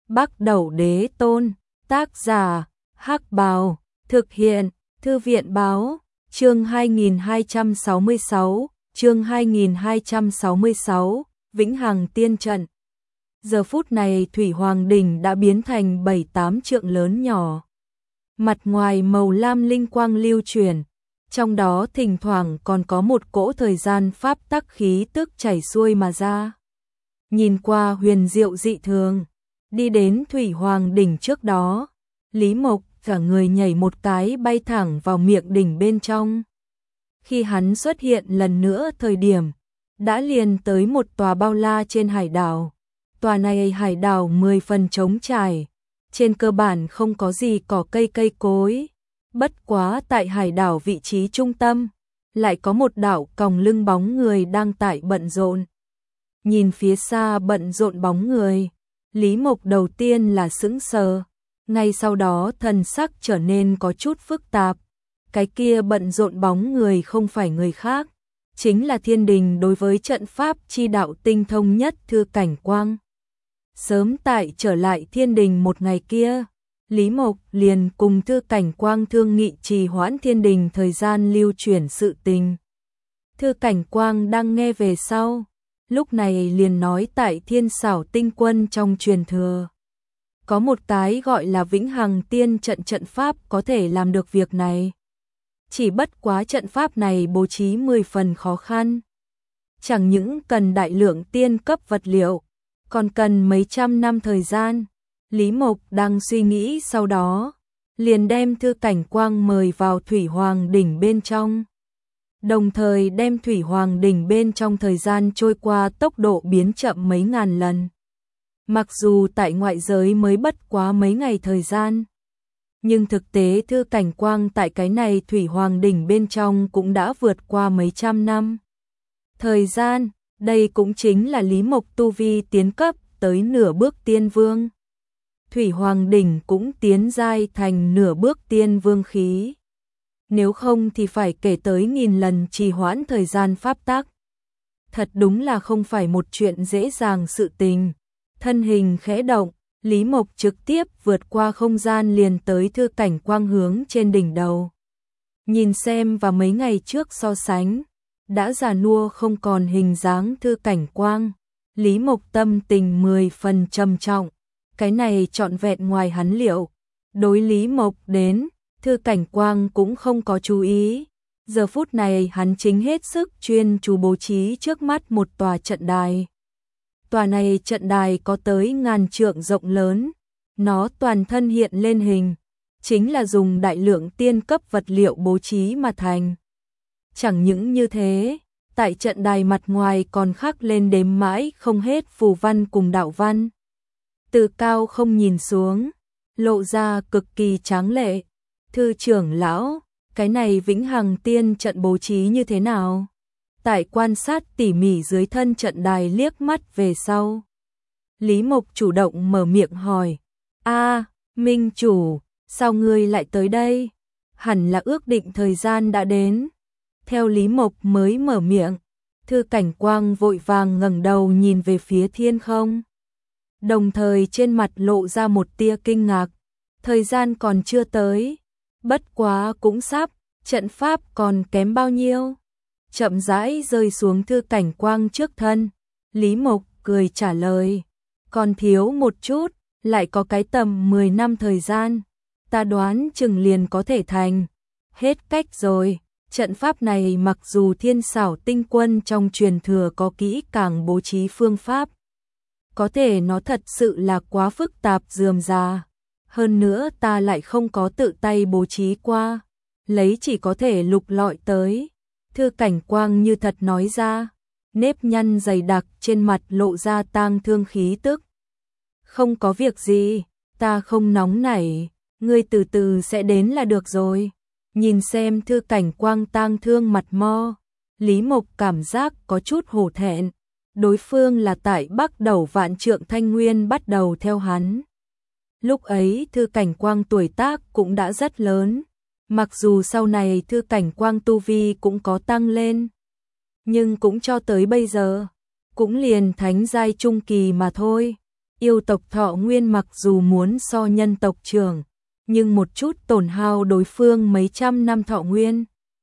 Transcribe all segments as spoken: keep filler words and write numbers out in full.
Bắc Đẩu Đế Tôn, tác giả, Hắc Bào, thực hiện, Thư viện báo, chương hai nghìn hai trăm sáu mươi sáu, chương hai nghìn hai trăm sáu mươi sáu, Vĩnh Hằng Tiên Trận. Giờ phút này Thủy Hoàng Đỉnh đã biến thành bảy tám trượng lớn nhỏ. Mặt ngoài màu lam linh quang lưu chuyển, trong đó thỉnh thoảng còn có một cỗ thời gian pháp tắc khí tức chảy xuôi mà ra. Nhìn qua huyền diệu dị thường, đi đến Thủy Hoàng Đỉnh trước đó, Lý Mộc cả người nhảy một cái bay thẳng vào miệng đỉnh bên trong. Khi hắn xuất hiện lần nữa thời điểm, đã liền tới một tòa bao la trên hải đảo. Tòa này hải đảo mười phần trống trải, trên cơ bản không có gì cỏ cây cây cối. Bất quá tại hải đảo vị trí trung tâm, lại có một đảo còng lưng bóng người đang tại bận rộn. Nhìn phía xa bận rộn bóng người, Lý Mộc đầu tiên là sững sờ, ngay sau đó thần sắc trở nên có chút phức tạp. Cái kia bận rộn bóng người không phải người khác, chính là Thiên Đình đối với trận pháp chi đạo tinh thông nhất Thư Cảnh Quang. Sớm tại trở lại Thiên Đình một ngày kia, Lý Mộc liền cùng Thư Cảnh Quang thương nghị trì hoãn Thiên Đình thời gian lưu chuyển sự tình. Thư Cảnh Quang đang nghe về sau, lúc này liền nói tại Thiên Xảo Tinh Quân trong truyền thừa. Có một cái gọi là Vĩnh Hằng Tiên Trận trận pháp có thể làm được việc này. Chỉ bất quá trận pháp này bố trí mười phần khó khăn. Chẳng những cần đại lượng tiên cấp vật liệu, còn cần mấy trăm năm thời gian. Lý Mộc đang suy nghĩ sau đó, liền đem Thư Cảnh Quang mời vào Thủy Hoàng Đỉnh bên trong. Đồng thời đem Thủy Hoàng Đỉnh bên trong thời gian trôi qua tốc độ biến chậm mấy ngàn lần. Mặc dù tại ngoại giới mới bất quá mấy ngày thời gian, nhưng thực tế Thư Cảnh Quang tại cái này Thủy Hoàng Đỉnh bên trong cũng đã vượt qua mấy trăm năm. Thời gian, đây cũng chính là Lý Mộc tu vi tiến cấp tới nửa bước tiên vương. Thủy Hoàng Đỉnh cũng tiến giai thành nửa bước tiên vương khí. Nếu không thì phải kể tới nghìn lần trì hoãn thời gian pháp tắc. Thật đúng là không phải một chuyện dễ dàng sự tình. Thân hình khẽ động, Lý Mộc trực tiếp vượt qua không gian liền tới Thư Cảnh Quang hướng trên đỉnh đầu. Nhìn xem và mấy ngày trước so sánh, đã già nua không còn hình dáng Thư Cảnh Quang. Lý Mộc tâm tình mười phần trầm trọng, cái này trọn vẹn ngoài hắn liệu. Đối Lý Mộc đến, Thư Cảnh Quang cũng không có chú ý. Giờ phút này hắn chính hết sức chuyên chú bố trí trước mắt một tòa trận đài. Tòa này trận đài có tới ngàn trượng rộng lớn, nó toàn thân hiện lên hình, chính là dùng đại lượng tiên cấp vật liệu bố trí mà thành. Chẳng những như thế, tại trận đài mặt ngoài còn khắc lên đếm mãi không hết phù văn cùng đạo văn. Từ cao không nhìn xuống, lộ ra cực kỳ tráng lệ. Thư trưởng lão, cái này Vĩnh Hằng Tiên Trận bố trí như thế nào? Tại quan sát tỉ mỉ dưới thân trận đài liếc mắt về sau, Lý Mộc chủ động mở miệng hỏi. A, Minh chủ, sao ngươi lại tới đây? Hẳn là ước định thời gian đã đến. Theo Lý Mộc mới mở miệng, Thư Cảnh Quang vội vàng ngẩng đầu nhìn về phía thiên không. Đồng thời trên mặt lộ ra một tia kinh ngạc. Thời gian còn chưa tới, bất quá cũng sắp, trận pháp còn kém bao nhiêu? Chậm rãi rơi xuống Thư Cảnh Quang trước thân. Lý Mộc cười trả lời, còn thiếu một chút, lại có cái tầm mười năm thời gian, ta đoán chừng liền có thể thành. Hết cách rồi, trận pháp này mặc dù Thiên Xảo Tinh Quân trong truyền thừa có kỹ càng bố trí phương pháp, có thể nó thật sự là quá phức tạp rườm rà. Hơn nữa ta lại không có tự tay bố trí qua, lấy chỉ có thể lục lọi tới. Thư Cảnh Quang như thật nói ra, nếp nhăn dày đặc trên mặt lộ ra tang thương khí tức. Không có việc gì, ta không nóng nảy, ngươi từ từ sẽ đến là được rồi. Nhìn xem Thư Cảnh Quang tang thương mặt mo, Lý Mộc cảm giác có chút hổ thẹn. Đối phương là tại Bắc Đẩu Vạn Trượng Thanh Nguyên bắt đầu theo hắn. Lúc ấy Thư Cảnh Quang tuổi tác cũng đã rất lớn. Mặc dù sau này Thư Cảnh Quang tu vi cũng có tăng lên, nhưng cũng cho tới bây giờ, cũng liền thánh giai trung kỳ mà thôi. Yêu tộc thọ nguyên mặc dù muốn so nhân tộc trưởng, nhưng một chút tổn hao đối phương mấy trăm năm thọ nguyên.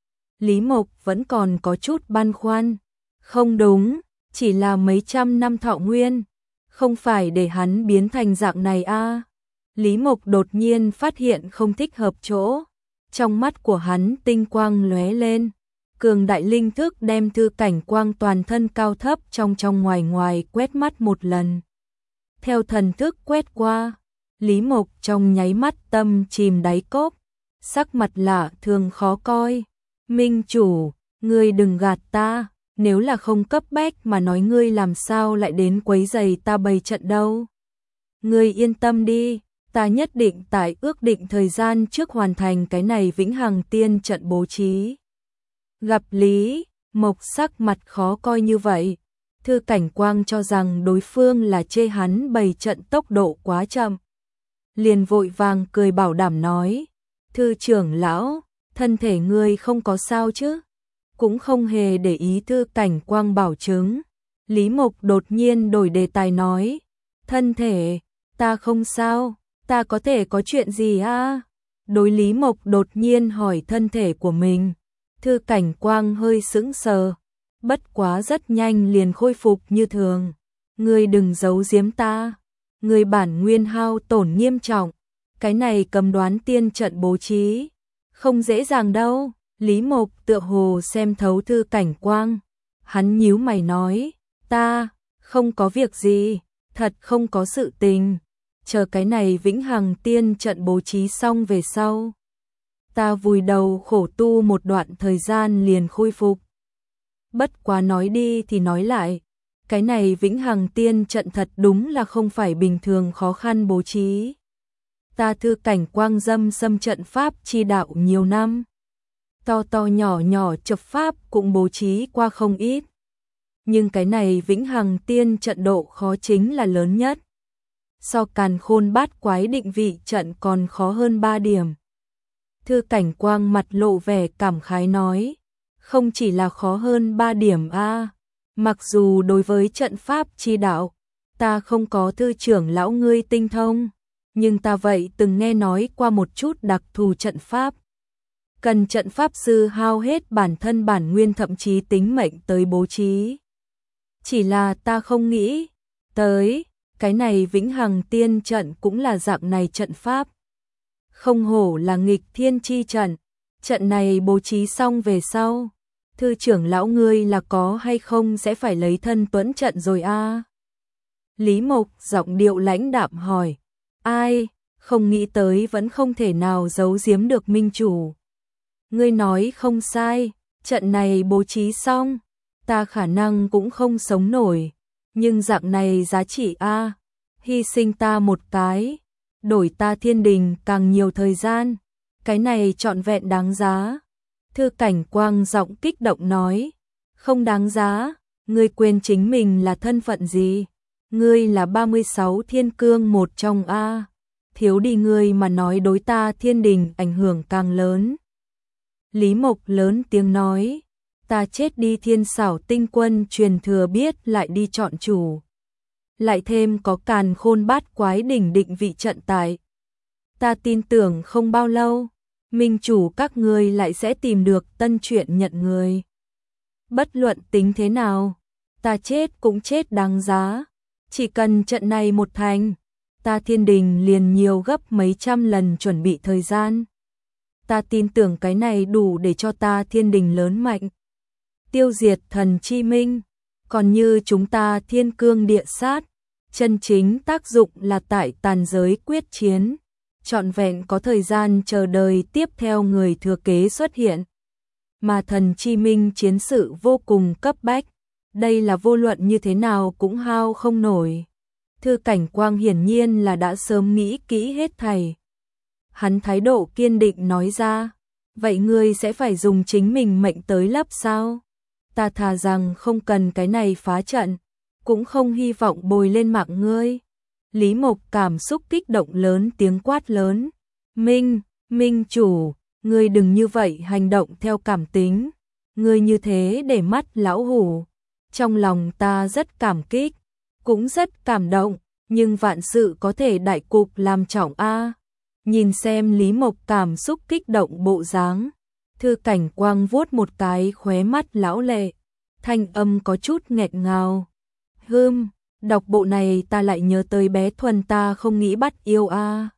Lý Mộc vẫn còn có chút băn khoăn. Không đúng, chỉ là mấy trăm năm thọ nguyên, không phải để hắn biến thành dạng này a. À. Lý Mộc đột nhiên phát hiện không thích hợp chỗ. Trong mắt của hắn tinh quang lóe lên. Cường đại linh thức đem Thư Cảnh Quang toàn thân cao thấp trong trong ngoài ngoài quét mắt một lần. Theo thần thức quét qua, Lý Mộc trong nháy mắt tâm chìm đáy cốc, sắc mặt lạ thường khó coi. Minh chủ, ngươi đừng gạt ta, nếu là không cấp bách mà nói ngươi làm sao lại đến quấy rầy ta bày trận đâu. Ngươi yên tâm đi, ta nhất định tại ước định thời gian trước hoàn thành cái này vĩnh hằng tiên trận bố trí. Gặp Lý Mộc sắc mặt khó coi như vậy, Thư Cảnh Quang cho rằng đối phương là chê hắn bày trận tốc độ quá chậm. Liền vội vàng cười bảo đảm nói, Thư trưởng lão, thân thể ngươi không có sao chứ? Cũng không hề để ý Thư Cảnh Quang bảo chứng. Lý Mộc đột nhiên đổi đề tài nói, thân thể, ta không sao, ta có thể có chuyện gì à? Đối Lý Mộc đột nhiên hỏi thân thể của mình, Thư Cảnh Quang hơi sững sờ, bất quá rất nhanh liền khôi phục như thường. Ngươi đừng giấu giếm ta, ngươi bản nguyên hao tổn nghiêm trọng, cái này cầm đoán tiên trận bố trí, không dễ dàng đâu. Lý Mộc tựa hồ xem thấu Thư Cảnh Quang, hắn nhíu mày nói, ta, không có việc gì, thật không có sự tình, chờ cái này vĩnh hằng tiên trận bố trí xong về sau. Ta vùi đầu khổ tu một đoạn thời gian liền khôi phục. Bất quá nói đi thì nói lại, cái này vĩnh hằng tiên trận thật đúng là không phải bình thường khó khăn bố trí. Ta Thư Cảnh Quang dâm xâm trận pháp chi đạo nhiều năm. To to nhỏ nhỏ chập pháp cũng bố trí qua không ít. Nhưng cái này vĩnh hằng tiên trận độ khó chính là lớn nhất. So Càn Khôn Bát Quái định vị trận còn khó hơn ba điểm. Thư Cảnh Quang mặt lộ vẻ cảm khái nói, không chỉ là khó hơn ba điểm a, à, mặc dù đối với trận pháp chi đạo, ta không có thư trưởng lão ngươi tinh thông, nhưng ta vậy từng nghe nói qua một chút đặc thù trận pháp. Cần trận pháp sư hao hết bản thân bản nguyên thậm chí tính mệnh tới bố trí. Chỉ là ta không nghĩ tới, cái này vĩnh hằng tiên trận cũng là dạng này trận pháp. Không hổ là nghịch thiên chi trận, trận này bố trí xong về sau, thư trưởng lão ngươi là có hay không sẽ phải lấy thân tuẫn trận rồi a. À? Lý Mộc giọng điệu lãnh đạm hỏi, ai, không nghĩ tới vẫn không thể nào giấu giếm được minh chủ. Ngươi nói không sai, trận này bố trí xong, ta khả năng cũng không sống nổi, nhưng dạng này giá trị a, à, hy sinh ta một cái, đổi ta thiên đình càng nhiều thời gian, cái này trọn vẹn đáng giá. Thư Cảnh Quang giọng kích động nói, không đáng giá, ngươi quên chính mình là thân phận gì, ngươi là ba mươi sáu thiên cương một trong a, thiếu đi ngươi mà nói đối ta thiên đình ảnh hưởng càng lớn. Lý Mộc lớn tiếng nói, ta chết đi thiên xảo tinh quân truyền thừa biết lại đi chọn chủ. Lại thêm có Càn Khôn Bát Quái đỉnh định vị trận tại. Ta tin tưởng không bao lâu, minh chủ các ngươi lại sẽ tìm được tân chuyện nhận người. Bất luận tính thế nào, ta chết cũng chết đáng giá. Chỉ cần trận này một thành, ta thiên đình liền nhiều gấp mấy trăm lần chuẩn bị thời gian. Ta tin tưởng cái này đủ để cho ta thiên đình lớn mạnh, tiêu diệt thần chi minh. Còn như chúng ta thiên cương địa sát, chân chính tác dụng là tại tàn giới quyết chiến, trọn vẹn có thời gian chờ đời tiếp theo người thừa kế xuất hiện. Mà thần chi minh chiến sự vô cùng cấp bách, đây là vô luận như thế nào cũng hao không nổi. Thư Cảnh Quang hiển nhiên là đã sớm nghĩ kỹ hết thảy. Hắn thái độ kiên định nói ra, vậy ngươi sẽ phải dùng chính mình mệnh tới lấp sao? Ta thà rằng không cần cái này phá trận, cũng không hy vọng bồi lên mạng ngươi. Lý Mộc cảm xúc kích động lớn tiếng quát lớn, Minh, Minh chủ, ngươi đừng như vậy hành động theo cảm tính, ngươi như thế để mắt lão hủ. Trong lòng ta rất cảm kích, cũng rất cảm động, nhưng vạn sự có thể đại cục làm trọng a. Nhìn xem Lý Mộc cảm xúc kích động bộ dáng, Thư Cảnh Quang vuốt một cái khóe mắt lão lệ, thanh âm có chút nghẹt ngào. Hừm, đọc bộ này ta lại nhớ tới bé Thuần ta không nghĩ bắt yêu a.